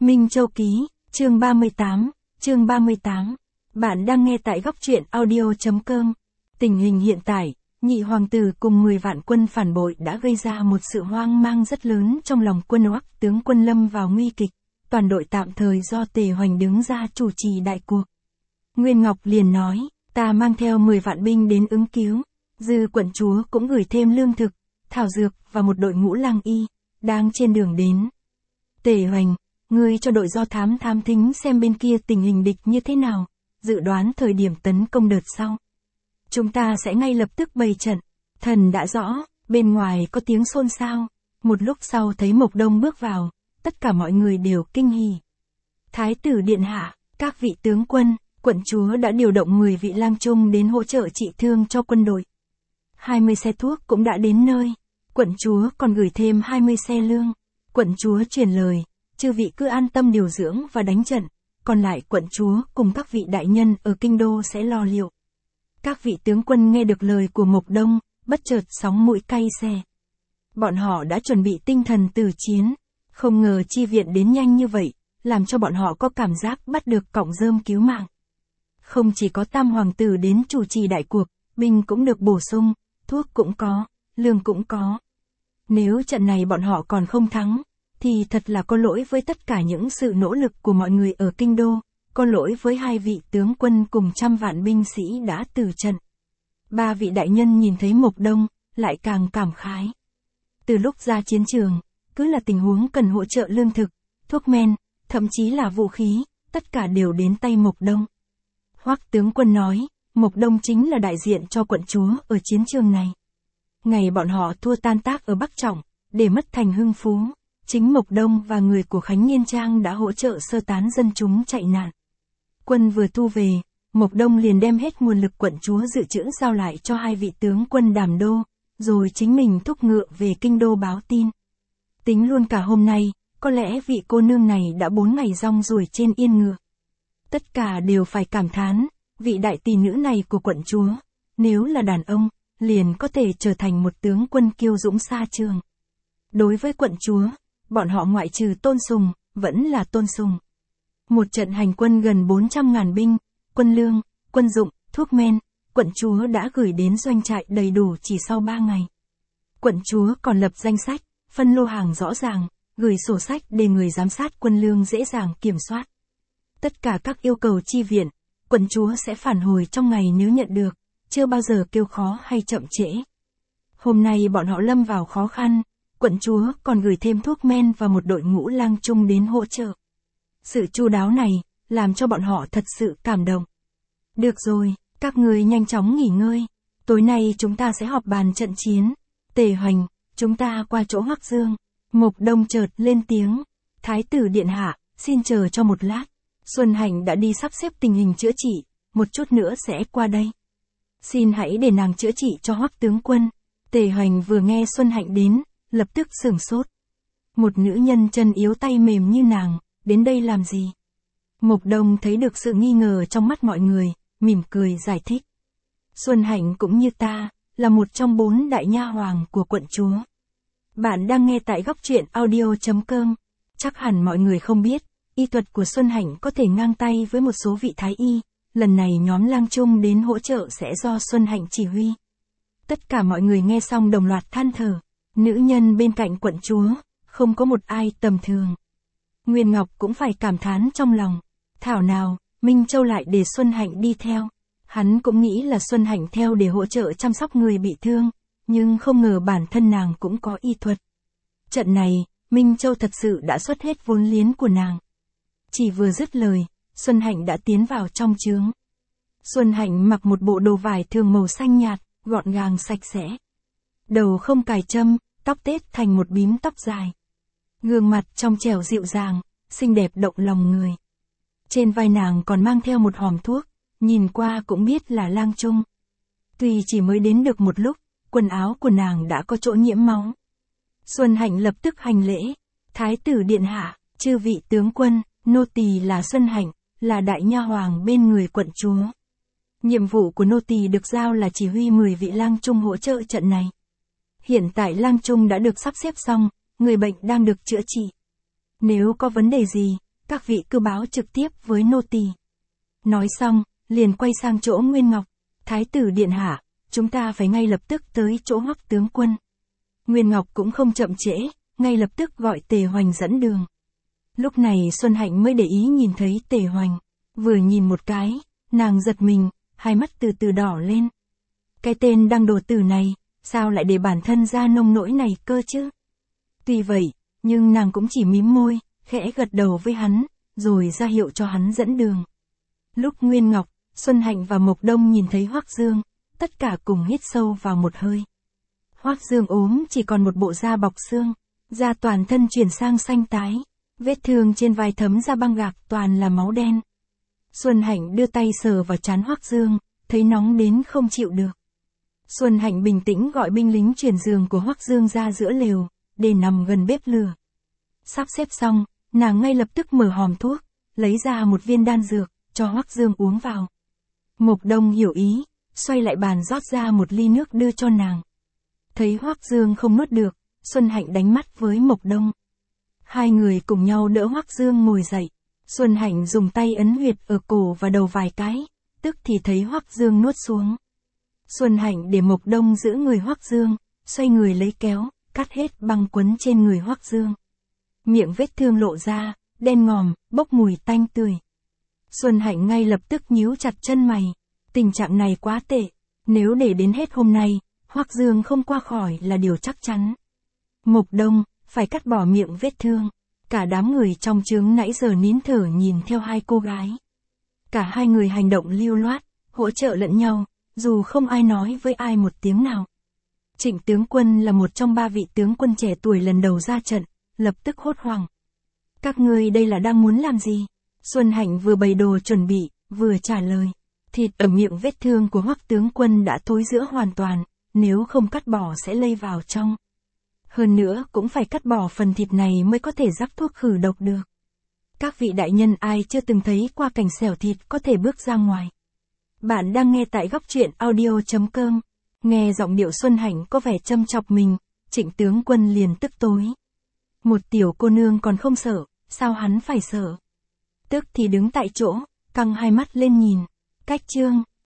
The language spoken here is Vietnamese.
Minh Châu Ký, chương 38. Bạn đang nghe tại góc truyện audio.com. Tình hình hiện tại, nhị hoàng tử cùng 10 vạn quân phản bội đã gây ra một sự hoang mang rất lớn trong lòng quân Oác, tướng quân lâm vào nguy kịch. Toàn đội tạm thời do Tề Hoành đứng ra chủ trì đại cuộc. Nguyên Ngọc liền nói, ta mang theo 10 vạn binh đến ứng cứu. Dư quận chúa cũng gửi thêm lương thực, thảo dược và một đội ngũ lang y, đang trên đường đến. Tề Hoành, ngươi cho đội do thám thính xem bên kia tình hình địch như thế nào, dự đoán thời điểm tấn công đợt sau. Chúng ta sẽ ngay lập tức bày trận. Thần đã rõ, bên ngoài có tiếng xôn xao. Một lúc sau thấy Mộc Đông bước vào, tất cả mọi người đều kinh hỉ. Thái tử điện hạ, các vị tướng quân, quận chúa đã điều động 10 vị lang trung đến hỗ trợ trị thương cho quân đội. 20 xe thuốc cũng đã đến nơi. Quận chúa còn gửi thêm 20 xe lương. Quận chúa truyền lời, chư vị cứ an tâm điều dưỡng và đánh trận, còn lại quận chúa cùng các vị đại nhân ở kinh đô sẽ lo liệu. Các vị tướng quân nghe được lời của Mộc Đông, bất chợt sóng mũi cay xè. Bọn họ đã chuẩn bị tinh thần từ chiến, không ngờ chi viện đến nhanh như vậy, làm cho bọn họ có cảm giác bắt được cọng rơm cứu mạng. Không chỉ có tam hoàng tử đến chủ trì đại cuộc, binh cũng được bổ sung, thuốc cũng có, lương cũng có. Nếu trận này bọn họ còn không thắng, thì thật là có lỗi với tất cả những sự nỗ lực của mọi người ở kinh đô, có lỗi với 2 vị tướng quân cùng 100 vạn binh sĩ đã từ trận. 3 vị đại nhân nhìn thấy Mộc Đông, lại càng cảm khái. Từ lúc ra chiến trường, cứ là tình huống cần hỗ trợ lương thực, thuốc men, thậm chí là vũ khí, tất cả đều đến tay Mộc Đông. Hoắc tướng quân nói, Mộc Đông chính là đại diện cho quận chúa ở chiến trường này. Ngày bọn họ thua tan tác ở Bắc Trọng, để mất thành Hưng Phú, chính Mộc Đông và người của Khánh Nghiên Trang đã hỗ trợ sơ tán dân chúng chạy nạn. Quân vừa thu về, Mộc Đông liền đem hết nguồn lực quận chúa dự trữ giao lại cho 2 vị tướng quân Đàm Đô, rồi chính mình thúc ngựa về kinh đô báo tin. Tính luôn cả hôm nay, có lẽ vị cô nương này đã 4 ngày rong ruổi trên yên ngựa. Tất cả đều phải cảm thán, vị đại tỷ nữ này của quận chúa, nếu là đàn ông, liền có thể trở thành một tướng quân kiêu dũng xa trường. Đối với quận chúa, bọn họ ngoại trừ tôn sùng, vẫn là tôn sùng. Một trận hành quân gần 400.000 binh, quân lương, quân dụng, thuốc men, quận chúa đã gửi đến doanh trại đầy đủ chỉ sau 3 ngày. Quận chúa còn lập danh sách, phân lô hàng rõ ràng, gửi sổ sách để người giám sát quân lương dễ dàng kiểm soát. Tất cả các yêu cầu chi viện, quận chúa sẽ phản hồi trong ngày nếu nhận được, chưa bao giờ kêu khó hay chậm trễ. Hôm nay bọn họ lâm vào khó khăn, quận chúa còn gửi thêm thuốc men và một đội ngũ lang trung đến hỗ trợ. Sự chu đáo này, làm cho bọn họ thật sự cảm động. Được rồi, các người nhanh chóng nghỉ ngơi, tối nay chúng ta sẽ họp bàn trận chiến. Tề Hoành, chúng ta qua chỗ Hoắc Dương. Mộc Đông chợt lên tiếng, Thái tử điện hạ, xin chờ cho một lát. Xuân Hạnh đã đi sắp xếp tình hình chữa trị, một chút nữa sẽ qua đây. Xin hãy để nàng chữa trị cho Hoắc tướng quân. Tề Hoành vừa nghe Xuân Hạnh đến, lập tức sửng sốt. Một nữ nhân chân yếu tay mềm như nàng, đến đây làm gì? Mộc Đông thấy được sự nghi ngờ trong mắt mọi người, mỉm cười giải thích. Xuân Hạnh cũng như ta, là một trong 4 đại nha hoàng của quận chúa. Bạn đang nghe tại góc truyện audio.com. Chắc hẳn mọi người không biết, y thuật của Xuân Hạnh có thể ngang tay với một số vị thái y. Lần này nhóm lang trung đến hỗ trợ sẽ do Xuân Hạnh chỉ huy. Tất cả mọi người nghe xong đồng loạt than thở. Nữ nhân bên cạnh quận chúa, không có một ai tầm thường. Nguyên Ngọc cũng phải cảm thán trong lòng. Thảo nào, Minh Châu lại để Xuân Hạnh đi theo. Hắn cũng nghĩ là Xuân Hạnh theo để hỗ trợ chăm sóc người bị thương, nhưng không ngờ bản thân nàng cũng có y thuật. Trận này, Minh Châu thật sự đã xuất hết vốn liếng của nàng. Chỉ vừa dứt lời, Xuân Hạnh đã tiến vào trong trướng. Xuân Hạnh mặc một bộ đồ vải thường màu xanh nhạt, gọn gàng sạch sẽ. Đầu không cài trâm, tóc tết thành một bím tóc dài. Gương mặt trong trẻo dịu dàng, xinh đẹp động lòng người. Trên vai nàng còn mang theo một hòm thuốc, nhìn qua cũng biết là lang trung. Tuy chỉ mới đến được một lúc, quần áo của nàng đã có chỗ nhiễm máu. Xuân Hạnh lập tức hành lễ. Thái tử điện hạ, chư vị tướng quân, nô tỳ là Xuân Hạnh, là đại nha hoàng bên người quận chúa. Nhiệm vụ của nô tỳ được giao là chỉ huy 10 vị lang trung hỗ trợ trận này. Hiện tại lang trung đã được sắp xếp xong, người bệnh đang được chữa trị. Nếu có vấn đề gì, các vị cứ báo trực tiếp với nô tỳ. Nói xong, liền quay sang chỗ Nguyên Ngọc. Thái tử điện hạ, chúng ta phải ngay lập tức tới chỗ Hoắc tướng quân. Nguyên Ngọc cũng không chậm trễ, ngay lập tức gọi Tề Hoành dẫn đường. Lúc này Xuân Hạnh mới để ý nhìn thấy Tề Hoành. Vừa nhìn một cái, nàng giật mình, hai mắt từ từ đỏ lên. Cái tên đăng đồ tử này, sao lại để bản thân ra nông nỗi này cơ chứ? Tuy vậy, nhưng nàng cũng chỉ mím môi, khẽ gật đầu với hắn, rồi ra hiệu cho hắn dẫn đường. Lúc Nguyên Ngọc, Xuân Hạnh và Mộc Đông nhìn thấy Hoắc Dương, tất cả cùng hít sâu vào một hơi. Hoắc Dương ốm chỉ còn một bộ da bọc xương, da toàn thân chuyển sang xanh tái, vết thương trên vai thấm ra băng gạc toàn là máu đen. Xuân Hạnh đưa tay sờ vào trán Hoắc Dương, thấy nóng đến không chịu được. Xuân Hạnh bình tĩnh gọi binh lính chuyển giường của Hoắc Dương ra giữa lều, để nằm gần bếp lửa. Sắp xếp xong, nàng ngay lập tức mở hòm thuốc, lấy ra một viên đan dược, cho Hoắc Dương uống vào. Mộc Đông hiểu ý, xoay lại bàn rót ra một ly nước đưa cho nàng. Thấy Hoắc Dương không nuốt được, Xuân Hạnh đánh mắt với Mộc Đông. Hai người cùng nhau đỡ Hoắc Dương ngồi dậy. Xuân Hạnh dùng tay ấn huyệt ở cổ và đầu vài cái, tức thì thấy Hoắc Dương nuốt xuống. Xuân Hạnh để Mộc Đông giữ người Hoắc Dương, xoay người lấy kéo, cắt hết băng quấn trên người Hoắc Dương. Miệng vết thương lộ ra, đen ngòm, bốc mùi tanh tươi. Xuân Hạnh ngay lập tức nhíu chặt chân mày. Tình trạng này quá tệ. Nếu để đến hết hôm nay, Hoắc Dương không qua khỏi là điều chắc chắn. Mộc Đông, phải cắt bỏ miệng vết thương. Cả đám người trong trướng nãy giờ nín thở nhìn theo hai cô gái. Cả hai người hành động lưu loát, hỗ trợ lẫn nhau, dù không ai nói với ai một tiếng nào. Trịnh tướng quân là một trong ba vị tướng quân trẻ tuổi lần đầu ra trận, lập tức hốt hoảng. Các ngươi đây là đang muốn làm gì? Xuân Hạnh vừa bày đồ chuẩn bị, vừa trả lời. Thịt ở miệng vết thương của Hoắc tướng quân đã thối rữa hoàn toàn, nếu không cắt bỏ sẽ lây vào trong. Hơn nữa cũng phải cắt bỏ phần thịt này mới có thể rắc thuốc khử độc được. Các vị đại nhân ai chưa từng thấy qua cảnh xẻo thịt có thể bước ra ngoài. Bạn đang nghe tại góc truyện audio.com. Nghe giọng điệu Xuân Hạnh có vẻ châm chọc mình, Trịnh tướng quân liền tức tối. Một tiểu cô nương còn không sợ, sao hắn phải sợ? Tức thì đứng tại chỗ, căng hai mắt lên nhìn. Cách chương